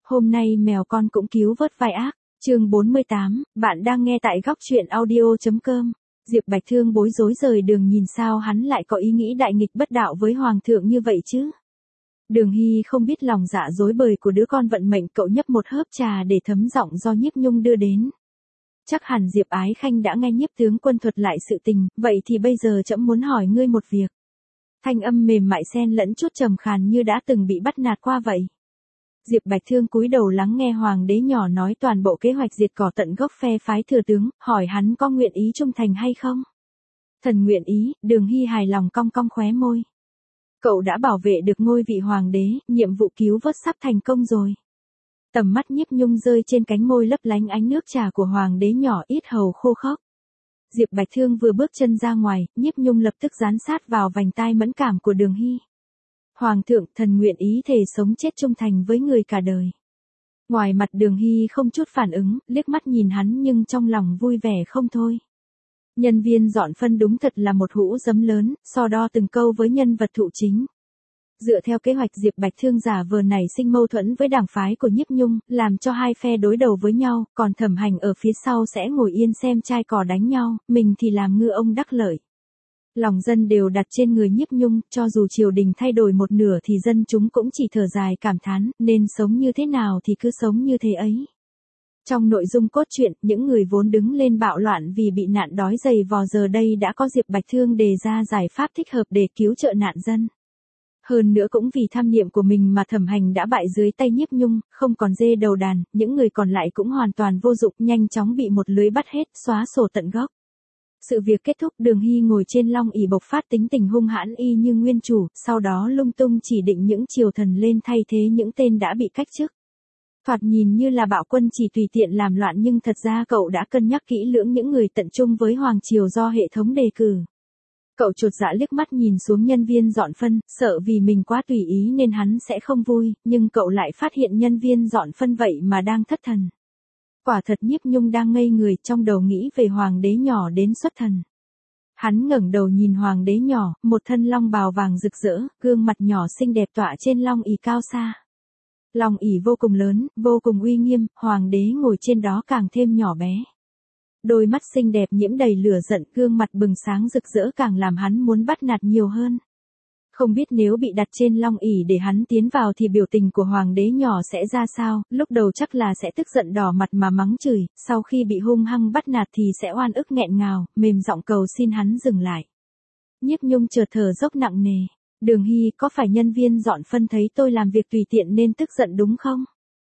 Hôm nay mèo con cũng cứu vớt vai ác. Chương 48, bạn đang nghe tại góc truyện audio.com. Diệp Bạch Thương bối rối rời đường, nhìn sao hắn lại có ý nghĩ đại nghịch bất đạo với hoàng thượng như vậy chứ. Đường Hy không biết lòng dạ dối bời của đứa con vận mệnh, cậu nhấp một hớp trà để thấm giọng do Nhiếp Nhung đưa đến. Chắc hẳn Diệp Ái Khanh đã nghe Nhiếp tướng quân thuật lại sự tình, vậy thì bây giờ trẫm muốn hỏi ngươi một việc. Thanh âm mềm mại xen lẫn chút trầm khàn như đã từng bị bắt nạt qua vậy. Diệp Bạch Thương cúi đầu lắng nghe hoàng đế nhỏ nói toàn bộ kế hoạch diệt cỏ tận gốc phe phái thừa tướng, hỏi hắn có nguyện ý trung thành hay không. Thần nguyện ý. Đường Hy hài lòng cong cong khóe môi. Cậu đã bảo vệ được ngôi vị hoàng đế, nhiệm vụ cứu vớt sắp thành công rồi. Tầm mắt Nhiếp Nhung rơi trên cánh môi lấp lánh ánh nước trà của hoàng đế nhỏ, yết hầu khô khốc. Diệp Bạch Thương vừa bước chân ra ngoài, Nhiếp Nhung lập tức dán sát vào vành tai mẫn cảm của Đường Hy. Hoàng thượng, thần nguyện ý thề sống chết trung thành với người cả đời. Ngoài mặt Đường Hy không chút phản ứng, liếc mắt nhìn hắn nhưng trong lòng vui vẻ không thôi. Nhân viên dọn phân đúng thật là một hũ giấm lớn, so đo từng câu với nhân vật thụ chính. Dựa theo kế hoạch, Diệp Bạch Thương giả vờ nảy sinh mâu thuẫn với đảng phái của Nhiếp Nhung, làm cho hai phe đối đầu với nhau, còn Thẩm Hành ở phía sau sẽ ngồi yên xem trai cò đánh nhau, mình thì làm ngư ông đắc lợi. Lòng dân đều đặt trên người Nhiếp Nhung, cho dù triều đình thay đổi một nửa thì dân chúng cũng chỉ thở dài cảm thán, nên sống như thế nào thì cứ sống như thế ấy. Trong nội dung cốt truyện, những người vốn đứng lên bạo loạn vì bị nạn đói dày vò giờ đây đã có Diệp Bạch Thương đề ra giải pháp thích hợp để cứu trợ nạn dân. Hơn nữa cũng vì tham niệm của mình mà Thẩm Hành đã bại dưới tay Nhiếp Nhung, không còn dê đầu đàn, những người còn lại cũng hoàn toàn vô dụng, nhanh chóng bị một lưới bắt hết, xóa sổ tận gốc. Sự việc kết thúc, Đường Hy ngồi trên long ỷ bộc phát tính tình hung hãn y như nguyên chủ, sau đó lung tung chỉ định những triều thần lên thay thế những tên đã bị cách chức. Thoạt nhìn như là bạo quân chỉ tùy tiện làm loạn nhưng thật ra cậu đã cân nhắc kỹ lưỡng những người tận trung với hoàng triều do hệ thống đề cử. Cậu chột dạ liếc mắt nhìn xuống nhân viên dọn phân, sợ vì mình quá tùy ý nên hắn sẽ không vui, nhưng cậu lại phát hiện nhân viên dọn phân vậy mà đang thất thần. Quả thật Nhiếp Nhung đang ngây người, trong đầu nghĩ về hoàng đế nhỏ đến xuất thần. Hắn ngẩng đầu nhìn hoàng đế nhỏ, một thân long bào vàng rực rỡ, gương mặt nhỏ xinh đẹp tọa trên long ỷ cao xa. Long ỷ vô cùng lớn, vô cùng uy nghiêm, hoàng đế ngồi trên đó càng thêm nhỏ bé. Đôi mắt xinh đẹp nhiễm đầy lửa giận, gương mặt bừng sáng rực rỡ càng làm hắn muốn bắt nạt nhiều hơn. Không biết nếu bị đặt trên long ỷ để hắn tiến vào thì biểu tình của hoàng đế nhỏ sẽ ra sao, lúc đầu chắc là sẽ tức giận đỏ mặt mà mắng chửi, sau khi bị hung hăng bắt nạt thì sẽ oan ức nghẹn ngào, mềm giọng cầu xin hắn dừng lại. Nhiếp Nhung chợt thở dốc nặng nề. Đường Hy, có phải nhân viên dọn phân thấy tôi làm việc tùy tiện nên tức giận đúng không?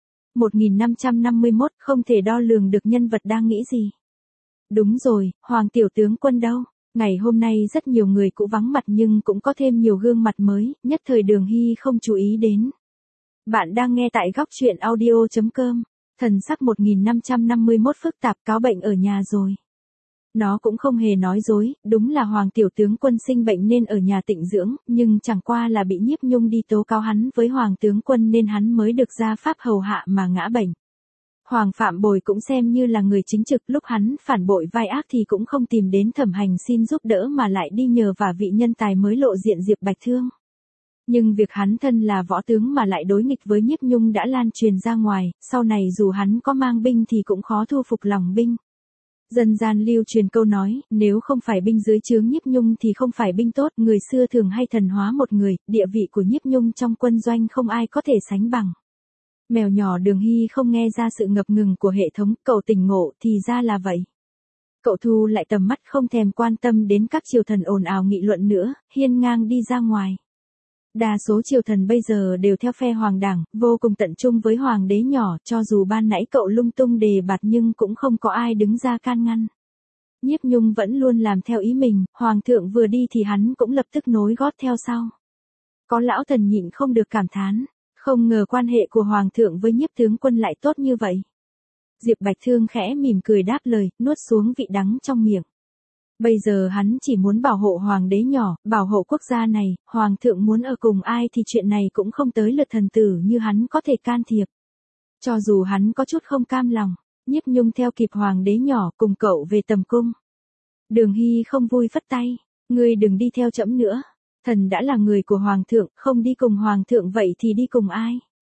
1551, không thể đo lường được nhân vật đang nghĩ gì. Đúng rồi, Hoàng tiểu tướng quân đâu? Ngày hôm nay rất nhiều người cũ vắng mặt nhưng cũng có thêm nhiều gương mặt mới, nhất thời Đường Hy không chú ý đến. Bạn đang nghe tại góc truyện audio.com. Thần sắc 1551 phức tạp, cáo bệnh ở nhà rồi. Nó cũng không hề nói dối, đúng là Hoàng tiểu tướng quân sinh bệnh nên ở nhà tịnh dưỡng, nhưng chẳng qua là bị Nhiếp Nhung đi tố cáo hắn với Hoàng tướng quân nên hắn mới được ra pháp hầu hạ mà ngã bệnh. Hoàng Phạm Bồi cũng xem như là người chính trực, lúc hắn phản bội vai ác thì cũng không tìm đến Thẩm Hành xin giúp đỡ mà lại đi nhờ vả vị nhân tài mới lộ diện Diệp Bạch Thương. Nhưng việc hắn thân là võ tướng mà lại đối nghịch với Nhiếp Nhung đã lan truyền ra ngoài, sau này dù hắn có mang binh thì cũng khó thu phục lòng binh. Dân gian lưu truyền câu nói, nếu không phải binh dưới trướng Nhiếp Nhung thì không phải binh tốt, người xưa thường hay thần hóa một người, địa vị của Nhiếp Nhung trong quân doanh không ai có thể sánh bằng. Mèo nhỏ Đường Hy không nghe ra sự ngập ngừng của hệ thống, cậu tỉnh ngộ, thì ra là vậy. Cậu thu lại tầm mắt không thèm quan tâm đến các triều thần ồn ào nghị luận nữa, hiên ngang đi ra ngoài. Đa số triều thần bây giờ đều theo phe hoàng đảng, vô cùng tận trung với hoàng đế nhỏ, cho dù ban nãy cậu lung tung đề bạt nhưng cũng không có ai đứng ra can ngăn. Nhiếp Nhung vẫn luôn làm theo ý mình, hoàng thượng vừa đi thì hắn cũng lập tức nối gót theo sau. Có lão thần nhịn không được cảm thán, không ngờ quan hệ của hoàng thượng với Nhiếp tướng quân lại tốt như vậy. Diệp Bạch Thương khẽ mỉm cười đáp lời, nuốt xuống vị đắng trong miệng. Bây giờ hắn chỉ muốn bảo hộ hoàng đế nhỏ, bảo hộ quốc gia này, hoàng thượng muốn ở cùng ai thì chuyện này cũng không tới lượt thần tử như hắn có thể can thiệp. Cho dù hắn có chút không cam lòng, Nhiếp Nhung theo kịp hoàng đế nhỏ cùng cậu về tầm cung. Đường Hy không vui phất tay, ngươi đừng đi theo trẫm nữa, thần đã là người của hoàng thượng, không đi cùng hoàng thượng vậy thì đi cùng ai?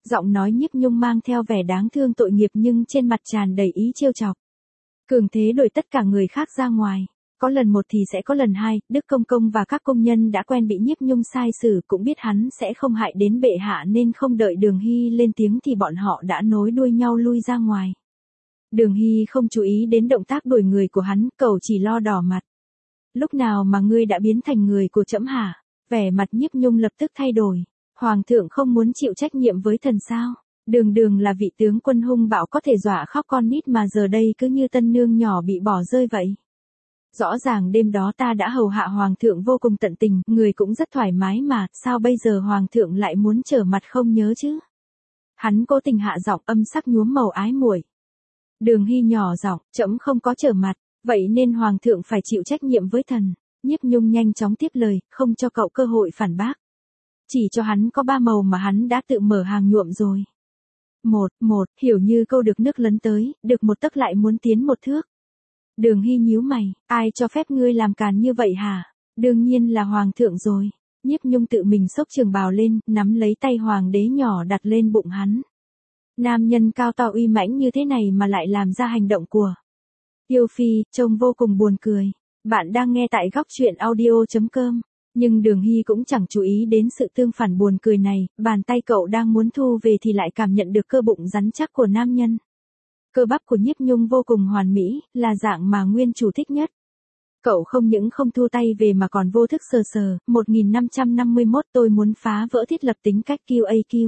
Giọng nói Nhiếp Nhung mang theo vẻ đáng thương tội nghiệp nhưng trên mặt tràn đầy ý trêu chọc. Cường thế đuổi tất cả người khác ra ngoài. Có lần một thì sẽ có lần hai, Đức Công Công và các công nhân đã quen bị Nhiếp Nhung sai xử, cũng biết hắn sẽ không hại đến bệ hạ nên không đợi Đường Hy lên tiếng thì bọn họ đã nối đuôi nhau lui ra ngoài. Đường Hy không chú ý đến động tác đuổi người của hắn, cậu chỉ lo đỏ mặt. Lúc nào mà ngươi đã biến thành người của trẫm hả? Vẻ mặt Nhiếp Nhung lập tức thay đổi. Hoàng thượng không muốn chịu trách nhiệm với thần sao? Đường Đường là vị tướng quân hung bạo có thể dọa khóc con nít mà giờ đây cứ như tân nương nhỏ bị bỏ rơi vậy. Rõ ràng đêm đó ta đã hầu hạ hoàng thượng vô cùng tận tình, người cũng rất thoải mái mà, sao bây giờ hoàng thượng lại muốn trở mặt không nhớ chứ? Hắn cố tình hạ giọng âm sắc nhuốm màu ái muội. Đường Hy nhỏ giọng, trẫm không có trở mặt, vậy nên hoàng thượng phải chịu trách nhiệm với thần. Nhiếp Nhung nhanh chóng tiếp lời, không cho cậu cơ hội phản bác. Chỉ cho hắn có 3 màu mà hắn đã tự mở hàng nhuộm rồi. Một, hiểu như câu được nước lấn tới, được một tấc lại muốn tiến một thước. Đường Hy nhíu mày, ai cho phép ngươi làm càn như vậy hả? Đương nhiên là hoàng thượng rồi. Nhiếp Nhung tự mình xốc trường bào lên, nắm lấy tay hoàng đế nhỏ đặt lên bụng hắn. Nam nhân cao to uy mãnh như thế này mà lại làm ra hành động của yêu phi, trông vô cùng buồn cười. Bạn đang nghe tại góc truyện audio.com. Nhưng Đường Hy cũng chẳng chú ý đến sự tương phản buồn cười này, bàn tay cậu đang muốn thu về thì lại cảm nhận được cơ bụng rắn chắc của nam nhân. Cơ bắp của Nhiếp Nhung vô cùng hoàn mỹ, là dạng mà nguyên chủ thích nhất. Cậu không những không thu tay về mà còn vô thức sờ sờ. 1551 tôi muốn phá vỡ thiết lập tính cách QAQ.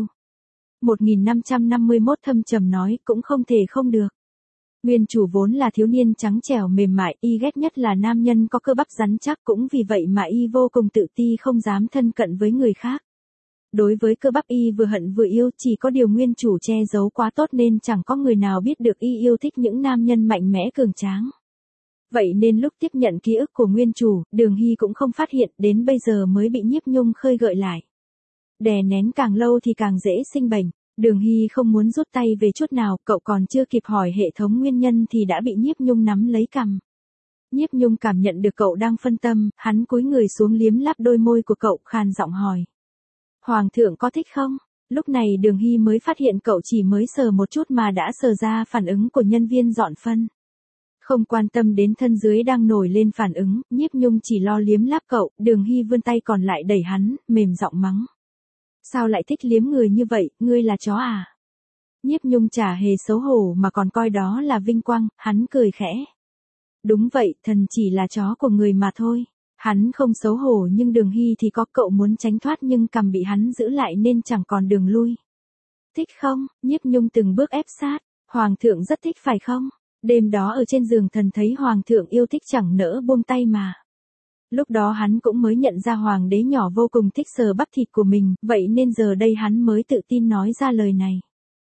1551 thâm trầm nói cũng không thể không được. Nguyên chủ vốn là thiếu niên trắng trẻo mềm mại, y ghét nhất là nam nhân có cơ bắp rắn chắc, cũng vì vậy mà y vô cùng tự ti không dám thân cận với người khác. Đối với cơ bắp y vừa hận vừa yêu, chỉ có điều nguyên chủ che giấu quá tốt nên chẳng có người nào biết được y yêu thích những nam nhân mạnh mẽ cường tráng. Vậy nên lúc tiếp nhận ký ức của nguyên chủ, Đường Hy cũng không phát hiện, đến bây giờ mới bị Nhiếp Nhung khơi gợi lại. Đè nén càng lâu thì càng dễ sinh bệnh. Đường Hy không muốn rút tay về chút nào, cậu còn chưa kịp hỏi hệ thống nguyên nhân thì đã bị Nhiếp Nhung nắm lấy cằm. Nhiếp Nhung cảm nhận được cậu đang phân tâm, hắn cúi người xuống liếm láp đôi môi của cậu, khàn giọng hỏi. Hoàng thượng có thích không? Lúc này Đường Hy mới phát hiện cậu chỉ mới sờ một chút mà đã sờ ra phản ứng của nhân viên dọn phân. Không quan tâm đến thân dưới đang nổi lên phản ứng, Nhiếp Nhung chỉ lo liếm láp cậu, Đường Hy vươn tay còn lại đẩy hắn, mềm giọng mắng. Sao lại thích liếm người như vậy, ngươi là chó à? Nhiếp Nhung chả hề xấu hổ mà còn coi đó là vinh quang, hắn cười khẽ. Đúng vậy, thần chỉ là chó của người mà thôi. Hắn không xấu hổ nhưng Đường Hy thì có, cậu muốn tránh thoát nhưng cằm bị hắn giữ lại nên chẳng còn đường lui. Thích không? Nhiếp Nhung từng bước ép sát. Hoàng thượng rất thích phải không? Đêm đó ở trên giường thần thấy hoàng thượng yêu thích chẳng nỡ buông tay mà. Lúc đó hắn cũng mới nhận ra hoàng đế nhỏ vô cùng thích sờ bắp thịt của mình, vậy nên giờ đây hắn mới tự tin nói ra lời này.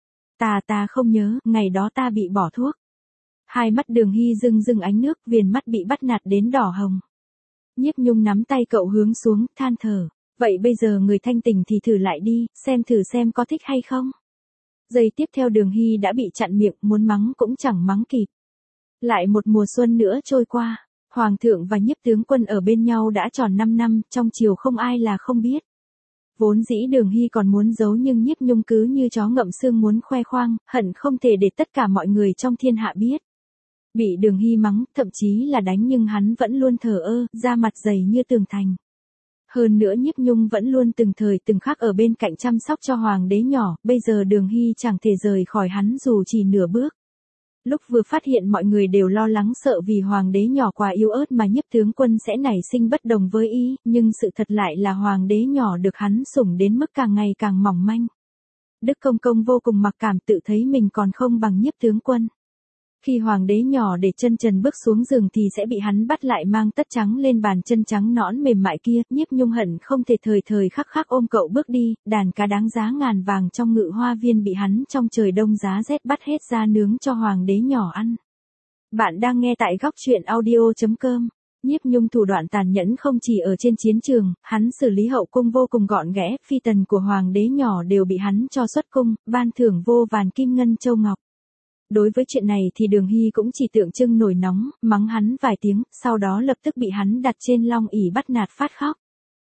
Ta không nhớ, ngày đó ta bị bỏ thuốc. Hai mắt Đường Hy rưng rưng ánh nước, viền mắt bị bắt nạt đến đỏ hồng. Nhiếp Nhung nắm tay cậu hướng xuống, than thở. Vậy bây giờ người thanh tỉnh thì thử lại đi, thử xem có thích hay không. Giây tiếp theo Đường Hy đã bị chặn miệng, muốn mắng cũng chẳng mắng kịp. Lại một mùa xuân nữa trôi qua. Hoàng thượng và Nhiếp tướng quân ở bên nhau đã tròn 5 năm, trong triều không ai là không biết. Vốn dĩ Đường Hy còn muốn giấu nhưng Nhiếp Nhung cứ như chó ngậm xương muốn khoe khoang, hận không thể để tất cả mọi người trong thiên hạ biết. Bị Đường Hy mắng, thậm chí là đánh nhưng hắn vẫn luôn thờ ơ, da mặt dày như tường thành. Hơn nữa Nhiếp Nhung vẫn luôn từng thời từng khắc ở bên cạnh chăm sóc cho hoàng đế nhỏ, bây giờ Đường Hy chẳng thể rời khỏi hắn dù chỉ nửa bước. Lúc vừa phát hiện mọi người đều lo lắng sợ vì hoàng đế nhỏ quá yếu ớt mà Nhiếp tướng quân sẽ nảy sinh bất đồng với y, nhưng sự thật lại là hoàng đế nhỏ được hắn sủng đến mức càng ngày càng mỏng manh. Đức Công Công vô cùng mặc cảm, tự thấy mình còn không bằng Nhiếp tướng quân. Khi hoàng đế nhỏ để chân trần bước xuống giường thì sẽ bị hắn bắt lại mang tất trắng lên bàn chân trắng nõn mềm mại kia, Nhiếp Nhung hận không thể thời thời khắc khắc ôm cậu bước đi, đàn cá đáng giá ngàn vàng trong ngự hoa viên bị hắn trong trời đông giá rét bắt hết ra nướng cho hoàng đế nhỏ ăn. Bạn đang nghe tại góc truyện audio.com. Nhiếp Nhung thủ đoạn tàn nhẫn không chỉ ở trên chiến trường, hắn xử lý hậu cung vô cùng gọn ghẽ, phi tần của hoàng đế nhỏ đều bị hắn cho xuất cung, ban thưởng vô vàn kim ngân châu ngọc. Đối với chuyện này thì Đường Hy cũng chỉ tượng trưng nổi nóng, mắng hắn vài tiếng, sau đó lập tức bị hắn đặt trên long ỷ bắt nạt phát khóc.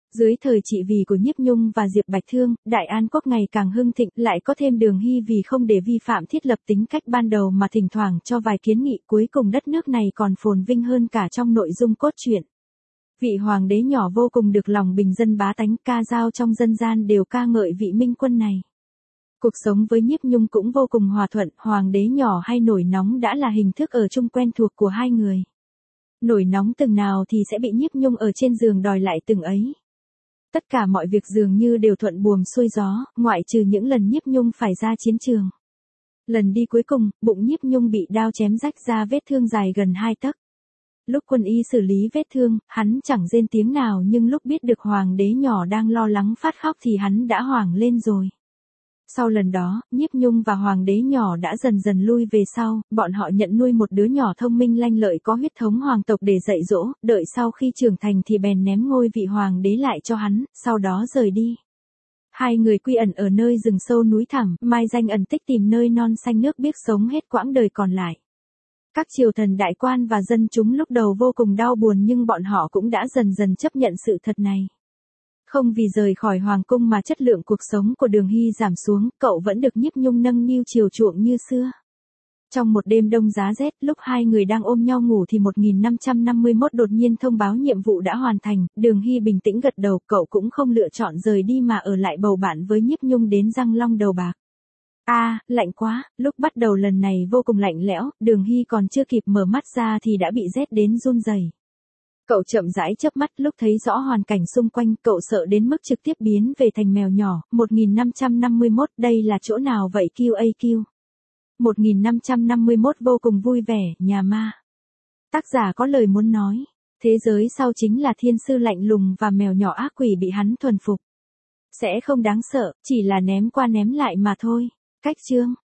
Dưới thời trị vì của Nhiếp Nhung và Diệp Bạch Thương, Đại An Quốc ngày càng hưng thịnh, lại có thêm Đường Hy vì không để vi phạm thiết lập tính cách ban đầu mà thỉnh thoảng cho vài kiến nghị, cuối cùng đất nước này còn phồn vinh hơn cả trong nội dung cốt truyện. Vị hoàng đế nhỏ vô cùng được lòng bình dân bá tánh, ca dao trong dân gian đều ca ngợi vị minh quân này. Cuộc sống với Nhiếp Nhung cũng vô cùng hòa thuận, hoàng đế nhỏ hay nổi nóng đã là hình thức ở chung quen thuộc của hai người. Nổi nóng từng nào thì sẽ bị Nhiếp Nhung ở trên giường đòi lại từng ấy. Tất cả mọi việc dường như đều thuận buồm xuôi gió, ngoại trừ những lần Nhiếp Nhung phải ra chiến trường. Lần đi cuối cùng, bụng Nhiếp Nhung bị đao chém rách ra vết thương dài gần 2 tấc. Lúc quân y xử lý vết thương, hắn chẳng rên tiếng nào, nhưng lúc biết được hoàng đế nhỏ đang lo lắng phát khóc thì hắn đã hoảng lên rồi. Sau lần đó, Nhiếp Nhung và hoàng đế nhỏ đã dần dần lui về sau, bọn họ nhận nuôi một đứa nhỏ thông minh lanh lợi có huyết thống hoàng tộc để dạy dỗ, đợi sau khi trưởng thành thì bèn ném ngôi vị hoàng đế lại cho hắn, sau đó rời đi. Hai người quy ẩn ở nơi rừng sâu núi thẳm, mai danh ẩn tích tìm nơi non xanh nước biếc sống hết quãng đời còn lại. Các triều thần đại quan và dân chúng lúc đầu vô cùng đau buồn nhưng bọn họ cũng đã dần dần chấp nhận sự thật này. Không vì rời khỏi hoàng cung mà chất lượng cuộc sống của Đường Hy giảm xuống, cậu vẫn được Nhiếp Nhung nâng niu chiều chuộng như xưa. Trong một đêm đông giá rét, lúc hai người đang ôm nhau ngủ thì 1551 đột nhiên thông báo nhiệm vụ đã hoàn thành, Đường Hy bình tĩnh gật đầu, cậu cũng không lựa chọn rời đi mà ở lại bầu bạn với Nhiếp Nhung đến Răng Long Đầu Bạc. Lạnh quá, lúc bắt đầu lần này vô cùng lạnh lẽo, Đường Hy còn chưa kịp mở mắt ra thì đã bị rét đến run rẩy. Cậu chậm rãi chớp mắt, lúc thấy rõ hoàn cảnh xung quanh, cậu sợ đến mức trực tiếp biến về thành mèo nhỏ. 1551, đây là chỗ nào vậy QAQ? 1551 vô cùng vui vẻ, nhà ma. Tác giả có lời muốn nói, thế giới sau chính là thiên sư lạnh lùng và mèo nhỏ ác quỷ bị hắn thuần phục. Sẽ không đáng sợ, chỉ là ném qua ném lại mà thôi. Cách chương